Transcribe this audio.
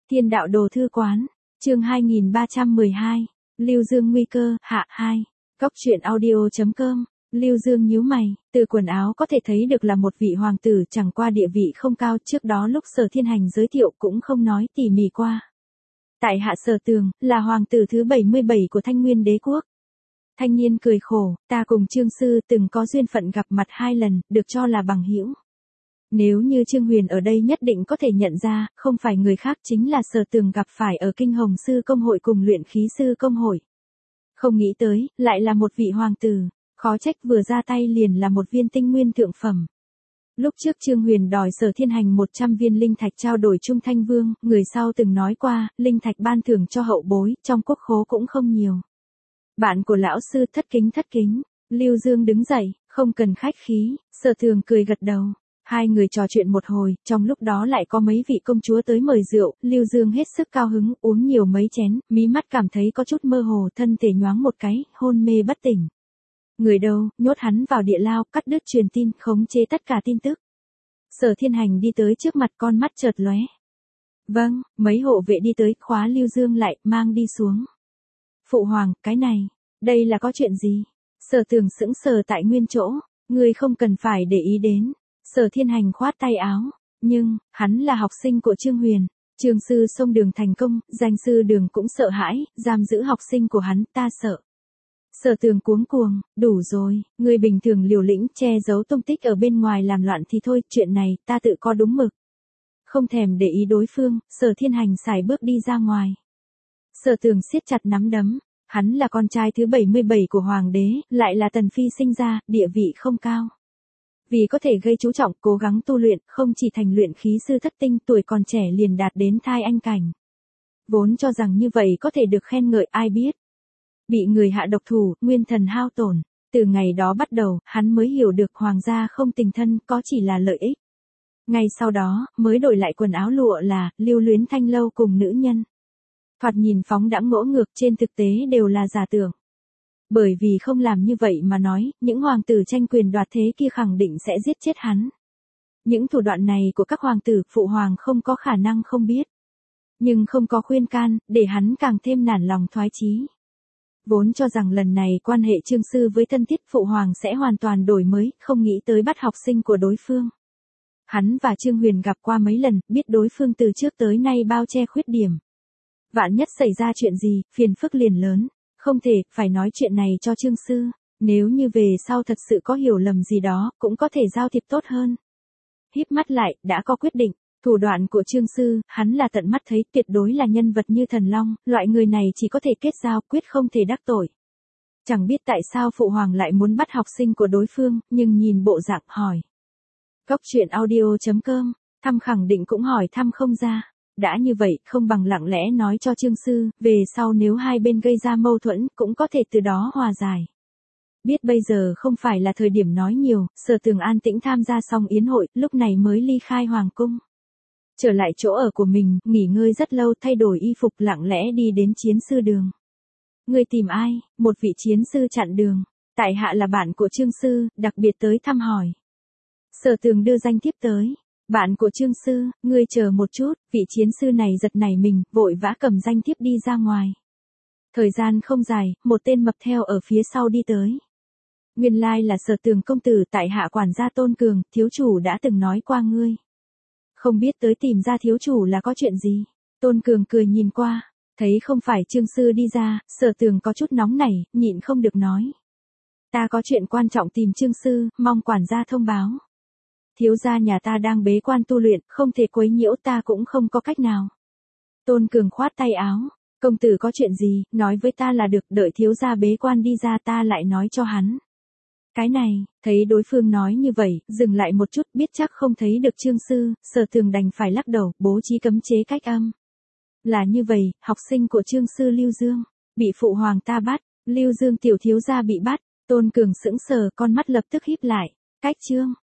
Thiên đạo đồ thư quán, chương 2312, Lưu Dương nguy cơ, hạ 2, Góc truyện audio.com, Lưu Dương nhíu mày, từ quần áo có thể thấy được là một vị hoàng tử, chẳng qua địa vị không cao, trước đó lúc Sở Thiên Hành giới thiệu cũng không nói tỉ mỉ qua. Tại hạ Sở Tường, là hoàng tử thứ 77 của Thanh Nguyên Đế quốc. Thanh niên cười khổ, ta cùng Trương sư từng có duyên phận gặp mặt 2 lần, được cho là bằng hữu. Nếu như Trương Huyền ở đây nhất định có thể nhận ra, không phải người khác chính là Sở Tường gặp phải ở Kinh Hồng Sư Công hội cùng Luyện Khí Sư Công hội. Không nghĩ tới, lại là một vị hoàng tử, khó trách vừa ra tay liền là một viên tinh nguyên thượng phẩm. Lúc trước Trương Huyền đòi Sở Thiên Hành 100 viên linh thạch trao đổi Trung Thanh Vương, người sau từng nói qua, linh thạch ban thưởng cho hậu bối, trong quốc khố cũng không nhiều. Bạn của lão sư thất kính, Lưu Dương đứng dậy, không cần khách khí, Sở Thường cười gật đầu. Hai người trò chuyện một hồi, trong lúc đó lại có mấy vị công chúa tới mời rượu, Lưu Dương hết sức cao hứng, uống nhiều mấy chén, mí mắt cảm thấy có chút mơ hồ, thân thể nhoáng một cái, hôn mê bất tỉnh. Người đâu, nhốt hắn vào địa lao, cắt đứt truyền tin, khống chế tất cả tin tức. Sở Thiên Hành đi tới trước mặt, con mắt chợt lóe. Vâng, mấy hộ vệ đi tới, khóa Lưu Dương lại, mang đi xuống. Phụ hoàng, cái này, đây là có chuyện gì? Sở Tường sững sờ tại nguyên chỗ, người không cần phải để ý đến. Sở Thiên Hành khoát tay áo, nhưng, hắn là học sinh của Trương Huyền, Trương sư xông đường thành công, danh sư đường cũng sợ hãi, giam giữ học sinh của hắn, ta sợ. Sở Tường cuống cuồng, đủ rồi, người bình thường liều lĩnh che giấu tung tích ở bên ngoài làm loạn thì thôi, chuyện này, ta tự có đúng mực. Không thèm để ý đối phương, Sở Thiên Hành xài bước đi ra ngoài. Sở Tường siết chặt nắm đấm, hắn là con trai thứ 77 của Hoàng đế, lại là Tần Phi sinh ra, địa vị không cao. Vì có thể gây chú trọng, cố gắng tu luyện, không chỉ thành luyện khí sư thất tinh, tuổi còn trẻ liền đạt đến thai anh cảnh. Vốn cho rằng như vậy có thể được khen ngợi, ai biết. Bị người hạ độc thủ, nguyên thần hao tổn. Từ ngày đó bắt đầu, hắn mới hiểu được hoàng gia không tình thân, có chỉ là lợi ích. Ngay sau đó, mới đổi lại quần áo lụa là, lưu luyến thanh lâu cùng nữ nhân. Thoạt nhìn phóng đãng ngỗ ngược, trên thực tế đều là giả tưởng. Bởi vì không làm như vậy mà nói, những hoàng tử tranh quyền đoạt thế kia khẳng định sẽ giết chết hắn. Những thủ đoạn này của các hoàng tử, phụ hoàng không có khả năng không biết. Nhưng không có khuyên can, để hắn càng thêm nản lòng thoái chí. Vốn cho rằng lần này quan hệ Trương sư với thân thiết phụ hoàng sẽ hoàn toàn đổi mới, không nghĩ tới bắt học sinh của đối phương. Hắn và Trương Huyền gặp qua mấy lần, biết đối phương từ trước tới nay bao che khuyết điểm. Vạn nhất xảy ra chuyện gì, phiền phức liền lớn. Không thể, phải nói chuyện này cho Trương sư, nếu như về sau thật sự có hiểu lầm gì đó, cũng có thể giao thiệp tốt hơn. Híp mắt lại, đã có quyết định, thủ đoạn của Trương sư, hắn là tận mắt thấy, tuyệt đối là nhân vật như thần long, loại người này chỉ có thể kết giao, quyết không thể đắc tội. Chẳng biết tại sao phụ hoàng lại muốn bắt học sinh của đối phương, nhưng nhìn bộ dạng hỏi. Góc truyện audio.com, thăm khẳng định cũng hỏi thăm không ra. Đã như vậy, không bằng lặng lẽ nói cho Trương sư, về sau nếu hai bên gây ra mâu thuẫn, cũng có thể từ đó hòa giải. Biết bây giờ không phải là thời điểm nói nhiều, Sở Tường an tĩnh tham gia xong yến hội, lúc này mới ly khai hoàng cung. Trở lại chỗ ở của mình, nghỉ ngơi rất lâu, thay đổi y phục, lặng lẽ đi đến chiến sư đường. Người tìm ai? Một vị chiến sư chặn đường. Tại hạ là bạn của Trương sư, đặc biệt tới thăm hỏi. Sở Tường đưa danh thiếp tới. Bạn của Trương sư, ngươi chờ một chút, vị chiến sư này giật nảy mình, vội vã cầm danh thiếp đi ra ngoài. Thời gian không dài, một tên mập theo ở phía sau đi tới. Nguyên lai là Sở Tường công tử, tại hạ quản gia Tôn Cường, thiếu chủ đã từng nói qua ngươi. Không biết tới tìm ra thiếu chủ là có chuyện gì? Tôn Cường cười nhìn qua, thấy không phải Trương sư đi ra, Sở Tường có chút nóng nảy, nhịn không được nói. Ta có chuyện quan trọng tìm Trương sư, mong quản gia thông báo. Thiếu gia nhà ta đang bế quan tu luyện, không thể quấy nhiễu, ta cũng không có cách nào. Tôn Cường khoát tay áo, công tử có chuyện gì, nói với ta là được, đợi thiếu gia bế quan đi ra ta lại nói cho hắn. Cái này, thấy đối phương nói như vậy, dừng lại một chút, biết chắc không thấy được Trương sư, Sở Tường đành phải lắc đầu, bố trí cấm chế cách âm. Là như vậy, học sinh của Trương sư Lưu Dương, bị phụ hoàng ta bắt, Lưu Dương tiểu thiếu gia bị bắt, Tôn Cường sững sờ, con mắt lập tức híp lại, cách chương.